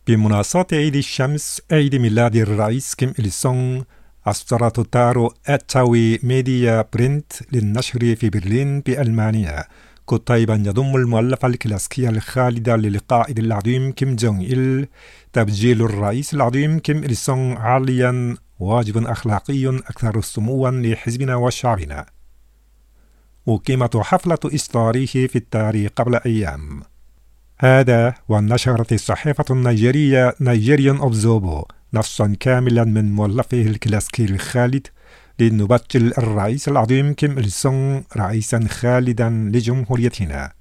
بمناسبة عيد الشمس عيد ميلاد الرئيس كيم إل سونغ، أصدرت تارو أتاوي ميديا برينت للنشر في برلين بألمانيا كتيبا يضم المؤلفة الكلاسيكية الخالدة للقائد العظيم كيم جونغ إل. تبجيل الرئيس العظيم كيم إل سونغ عاليا واجب أخلاقي أكثر سموا لحزبنا وشعبنا. أقيمت حفلة إصداره في التاريخ قبل أيام. هذا ونشرت الصحيفة النيجيرية نيجيريان أوبزرفر نصا كاملا من مؤلفه الكلاسيكي الخالد لنبجل الرئيس العظيم كيم إل سونغ رئيسا خالدا لجمهوريتنا.